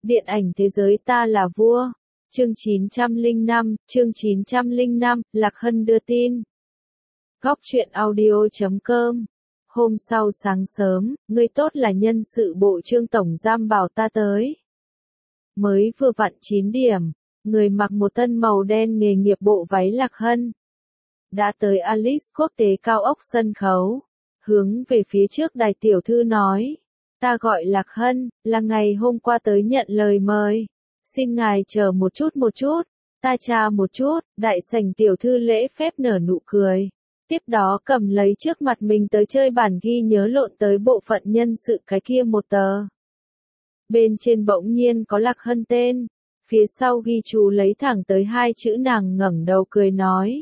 Điện ảnh thế giới ta là vua. Chương 905, Lạc Hân đưa tin. Góc truyện audio.com. Hôm sau sáng sớm, người tốt là nhân sự bộ Trương tổng giám bảo ta tới. Mới vừa vặn 9 điểm, người mặc một thân màu đen nghề nghiệp bộ váy Lạc Hân đã tới Alice Quốc tế cao ốc sân khấu, hướng về phía trước đài tiểu thư nói. Ta gọi Lạc Hân, là ngày hôm qua tới nhận lời mời. Xin ngài chờ một chút, ta tra một chút. Đại sảnh tiểu thư lễ phép nở nụ cười. Tiếp đó cầm lấy trước mặt mình tới chơi bản ghi nhớ lộn tới bộ phận nhân sự cái kia một tờ. Bên trên bỗng nhiên có Lạc Hân tên, phía sau ghi chú lấy thẳng tới 2 chữ, nàng ngẩng đầu cười nói.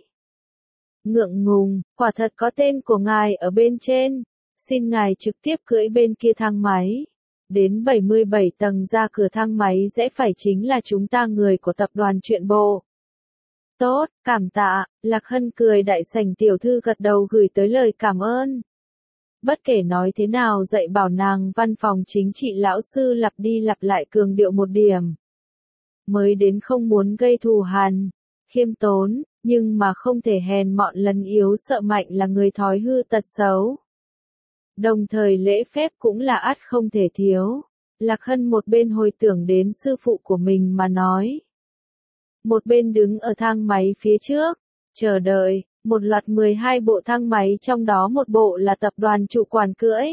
Ngượng ngùng, quả thật có tên của ngài ở bên trên. Xin ngài trực tiếp cưỡi bên kia thang máy. Đến 77 tầng ra cửa thang máy rẽ phải chính là chúng ta người của tập đoàn truyện bộ. Tốt, cảm tạ. Lạc Hân cười, đại sảnh tiểu thư gật đầu gửi tới lời cảm ơn. Bất kể nói thế nào dạy bảo nàng văn phòng chính trị lão sư lặp đi lặp lại cường điệu một điểm. Mới đến không muốn gây thù hằn, khiêm tốn, nhưng mà không thể hèn mọn lấn yếu sợ mạnh là người thói hư tật xấu. Đồng thời lễ phép cũng là ắt không thể thiếu. Lạc Hân một bên hồi tưởng đến sư phụ của mình mà nói. Một bên đứng ở thang máy phía trước, chờ đợi, một loạt 12 bộ thang máy trong đó một bộ là tập đoàn chủ quản cưỡi.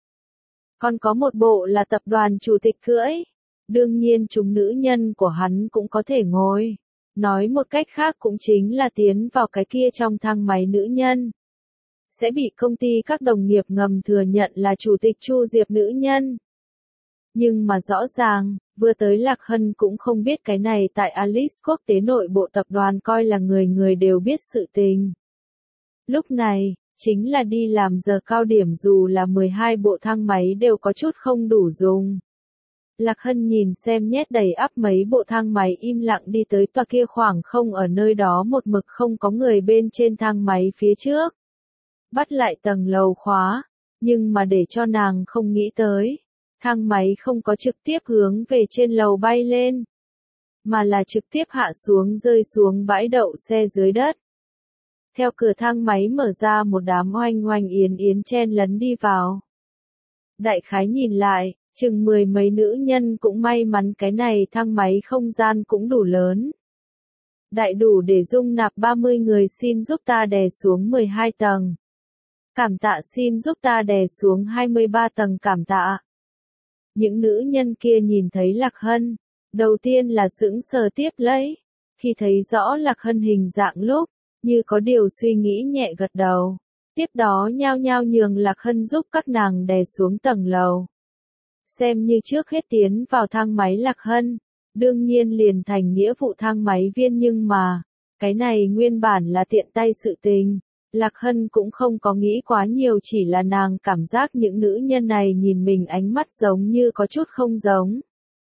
Còn có một bộ là tập đoàn chủ tịch cưỡi. Đương nhiên chúng nữ nhân của hắn cũng có thể ngồi. Nói một cách khác cũng chính là tiến vào cái kia trong thang máy nữ nhân. Sẽ bị công ty các đồng nghiệp ngầm thừa nhận là chủ tịch Chu Diệp nữ nhân. Nhưng mà rõ ràng, vừa tới Lạc Hân cũng không biết cái này tại Alice Quốc tế nội bộ tập đoàn coi là người người đều biết sự tình. Lúc này, chính là đi làm giờ cao điểm dù là 12 bộ thang máy đều có chút không đủ dùng. Lạc Hân nhìn xem nhét đầy ắp mấy bộ thang máy im lặng đi tới tòa kia khoảng không ở nơi đó một mực không có người bên trên thang máy phía trước. Bắt lại tầng lầu khóa, nhưng mà để cho nàng không nghĩ tới, thang máy không có trực tiếp hướng về trên lầu bay lên, mà là trực tiếp hạ xuống rơi xuống bãi đậu xe dưới đất. Theo cửa thang máy mở ra một đám oanh oanh yến yến chen lấn đi vào. Đại khái nhìn lại, chừng 10 mấy nữ nhân cũng may mắn cái này thang máy không gian cũng đủ lớn. Đại đủ để dung nạp 30 người, xin giúp ta đè xuống 12 tầng. Cảm tạ, xin giúp ta đè xuống 23 tầng, cảm tạ. Những nữ nhân kia nhìn thấy Lạc Hân, đầu tiên là sững sờ, tiếp lấy. Khi thấy rõ Lạc Hân hình dạng lúc, như có điều suy nghĩ nhẹ gật đầu. Tiếp đó nhao nhao nhường Lạc Hân giúp các nàng đè xuống tầng lầu. Xem như trước hết tiến vào thang máy Lạc Hân, đương nhiên liền thành nghĩa vụ thang máy viên, nhưng mà, cái này nguyên bản là tiện tay sự tình. Lạc Hân cũng không có nghĩ quá nhiều, chỉ là nàng cảm giác những nữ nhân này nhìn mình ánh mắt giống như có chút không giống.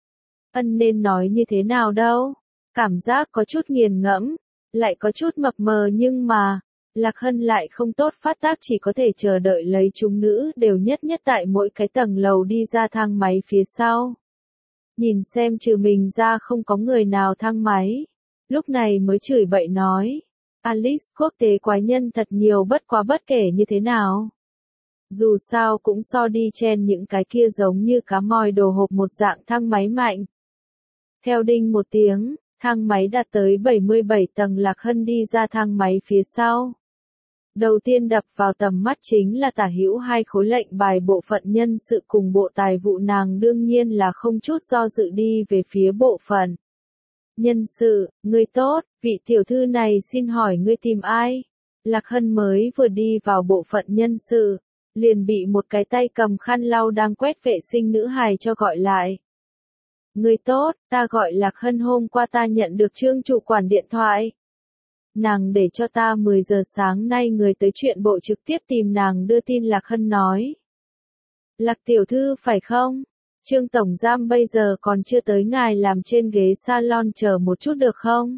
Nên nói như thế nào đâu, cảm giác có chút nghiền ngẫm, lại có chút mập mờ, nhưng mà, Lạc Hân lại không tốt phát tác, chỉ có thể chờ đợi lấy chúng nữ đều nhất nhất tại mỗi cái tầng lầu đi ra thang máy phía sau. Nhìn xem trừ mình ra không có người nào thang máy, lúc này mới chửi bậy nói. Alice Quốc tế quái nhân thật nhiều, bất quá bất kể như thế nào. Dù sao cũng so đi chen những cái kia giống như cá mòi đồ hộp một dạng thang máy mạnh. Theo đinh một tiếng, thang máy đạt tới 77 tầng, Lạc Hân đi ra thang máy phía sau. Đầu tiên đập vào tầm mắt chính là tả hữu 2 khối lệnh bài bộ phận nhân sự cùng bộ tài vụ, nàng đương nhiên là không chút do dự đi về phía bộ phận. Nhân sự, người tốt, vị tiểu thư này xin hỏi ngươi tìm ai? Lạc Hân mới vừa đi vào bộ phận nhân sự, liền bị một cái tay cầm khăn lau đang quét vệ sinh nữ hài cho gọi lại. Người tốt, ta gọi Lạc Hân, hôm qua ta nhận được Trương chủ quản điện thoại. Nàng để cho ta 10 giờ sáng nay người tới chuyện bộ trực tiếp tìm nàng đưa tin, Lạc Hân nói. Lạc tiểu thư phải không? Trương tổng giám bây giờ còn chưa tới, ngài làm trên ghế salon chờ một chút được không?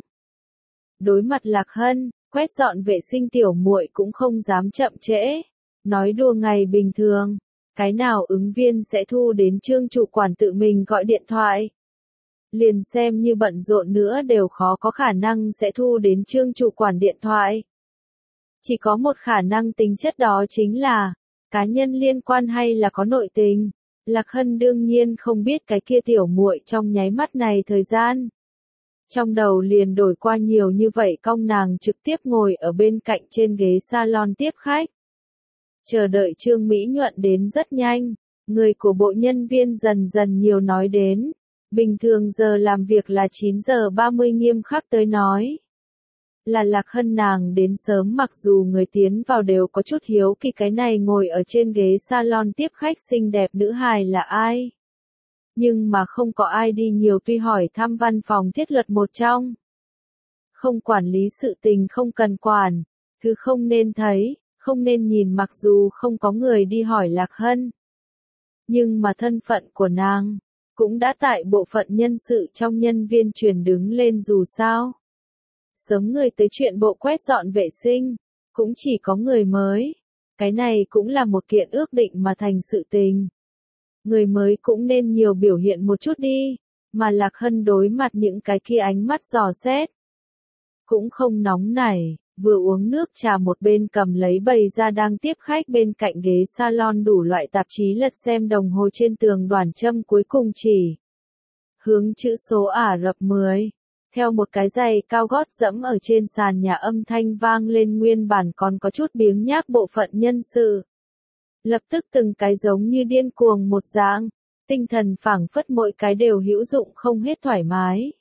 Đối mặt Lạc Hân, quét dọn vệ sinh tiểu muội cũng không dám chậm trễ. Nói đùa ngày bình thường, cái nào ứng viên sẽ thu đến Trương chủ quản tự mình gọi điện thoại. liền xem như bận rộn nữa đều khó có khả năng sẽ thu đến Trương chủ quản điện thoại. Chỉ có một khả năng tính chất đó chính là cá nhân liên quan hay là có nội tình. Lạc Hân đương nhiên không biết cái kia tiểu muội trong nháy mắt này thời gian. Trong đầu liền đổi qua nhiều như vậy, cong nàng trực tiếp ngồi ở bên cạnh trên ghế salon tiếp khách. Chờ đợi Trương Mỹ Nhuận đến rất nhanh, người của bộ nhân viên dần dần nhiều nói đến. Bình thường giờ làm việc là 9 giờ 30, nghiêm khắc tới nói. Là Lạc Hân nàng đến sớm, mặc dù người tiến vào đều có chút hiếu kỳ cái này ngồi ở trên ghế salon tiếp khách xinh đẹp nữ hài là ai. Nhưng mà không có ai đi nhiều, tuy hỏi thăm văn phòng thiết luật một trong. Không quản lý sự tình không cần quản, thứ không nên thấy, không nên nhìn, mặc dù không có người đi hỏi Lạc Hân. Nhưng mà thân phận của nàng cũng đã tại bộ phận nhân sự trong nhân viên truyền đứng lên, dù sao. Sớm người tới chuyện bộ quét dọn vệ sinh, cũng chỉ có người mới. Cái này cũng là một kiện ước định mà thành sự tình. Người mới cũng nên nhiều biểu hiện một chút đi, mà Lạc Hân đối mặt những cái kia ánh mắt dò xét. Cũng không nóng nảy, vừa uống nước trà một bên cầm lấy bày ra đang tiếp khách bên cạnh ghế salon đủ loại tạp chí, lật xem đồng hồ trên tường, đoản châm cuối cùng chỉ hướng chữ số Ả Rập 10. Theo một cái giày cao gót dẫm ở trên sàn nhà, âm thanh vang lên, nguyên bản còn có chút biếng nhác bộ phận nhân sự. Lập tức từng cái giống như điên cuồng một dạng, tinh thần phảng phất mỗi cái đều hữu dụng không hết, thoải mái.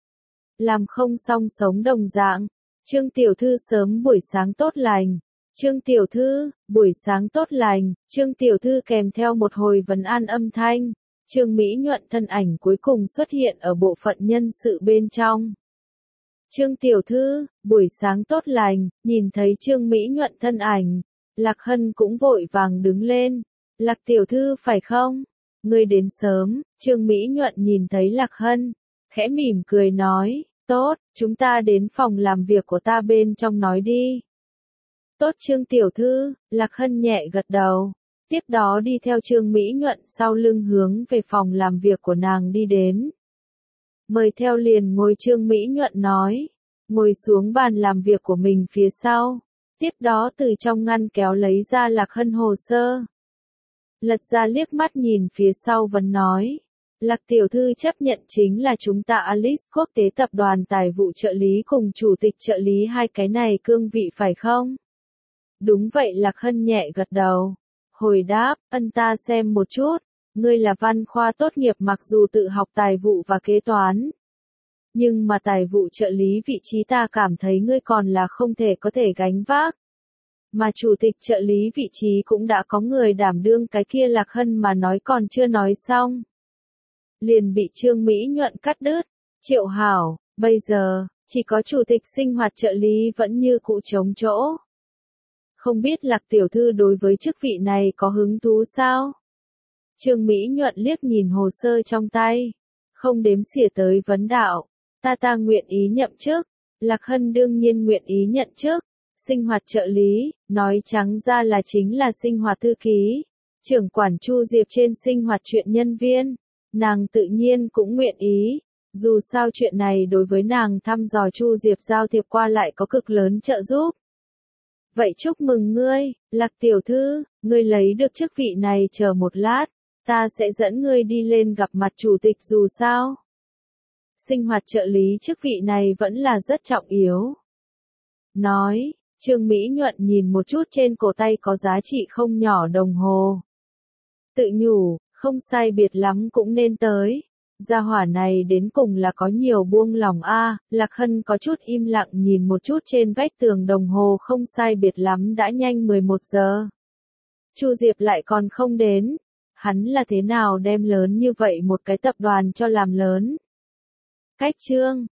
Làm không xong sống đồng dạng. Trương tiểu thư sớm buổi sáng tốt lành. Trương tiểu thư, buổi sáng tốt lành. Trương tiểu thư kèm theo một hồi vấn an âm thanh. Trương Mỹ Nhuận thân ảnh cuối cùng xuất hiện ở bộ phận nhân sự bên trong. Trương tiểu thư, buổi sáng tốt lành. Nhìn thấy Trương Mỹ Nhuận thân ảnh, Lạc Hân cũng vội vàng đứng lên. Lạc tiểu thư phải không? Ngươi đến sớm. Trương Mỹ Nhuận nhìn thấy Lạc Hân, khẽ mỉm cười nói, tốt, chúng ta đến phòng làm việc của ta bên trong nói đi. Tốt Trương tiểu thư. Lạc Hân nhẹ gật đầu. Tiếp đó đi theo Trương Mỹ Nhuận sau lưng hướng về phòng làm việc của nàng đi đến. Mời theo liền ngồi, Trương Mỹ Nhuận nói. Ngồi xuống bàn làm việc của mình phía sau. Tiếp đó từ trong ngăn kéo lấy ra Lạc Hân hồ sơ. Lật ra liếc mắt nhìn phía sau vẫn nói. Lạc tiểu thư chấp nhận chính là chúng ta Alice Quốc tế tập đoàn tài vụ trợ lý cùng chủ tịch trợ lý hai cái này cương vị phải không? Đúng vậy, Lạc Hân nhẹ gật đầu. Hồi đáp, ta xem một chút, ngươi là văn khoa tốt nghiệp, mặc dù tự học tài vụ và kế toán. Nhưng mà tài vụ trợ lý vị trí ta cảm thấy ngươi còn là không thể có thể gánh vác. Mà chủ tịch trợ lý vị trí cũng đã có người đảm đương, cái kia Lạc Hân mà nói còn chưa nói xong. Liền bị Trương Mỹ Nhuận cắt đứt. Triệu Hảo, bây giờ, chỉ có chủ tịch sinh hoạt trợ lý vẫn như cũ trống chỗ. Không biết Lạc tiểu thư đối với chức vị này có hứng thú sao? Trương Mỹ Nhuận liếc nhìn hồ sơ trong tay, không đếm xỉa tới vấn đạo. Ta nguyện ý nhậm chức. Lạc Hân đương nhiên nguyện ý nhận chức. Sinh hoạt trợ lý, nói trắng ra là chính là sinh hoạt thư ký. Trưởng quản Chu Diệp trên sinh hoạt chuyện nhân viên. Nàng tự nhiên cũng nguyện ý. Dù sao chuyện này đối với nàng thăm dò Chu Diệp giao thiệp qua lại có cực lớn trợ giúp. Vậy chúc mừng ngươi, Lạc tiểu thư, ngươi lấy được chức vị này, chờ một lát, ta sẽ dẫn ngươi đi lên gặp mặt chủ tịch, dù sao. Sinh hoạt trợ lý chức vị này vẫn là rất trọng yếu. Nói, Trương Mỹ Nhuận nhìn một chút trên cổ tay có giá trị không nhỏ đồng hồ. Tự nhủ, không sai biệt lắm cũng nên tới. Gia hỏa này đến cùng là có nhiều buông lòng a. Lạc Hân có chút im lặng nhìn một chút trên vách tường đồng hồ, không sai biệt lắm đã nhanh 11 giờ. Chu Diệp lại còn không đến. Hắn là thế nào đem lớn như vậy một cái tập đoàn cho làm lớn? Cách Trương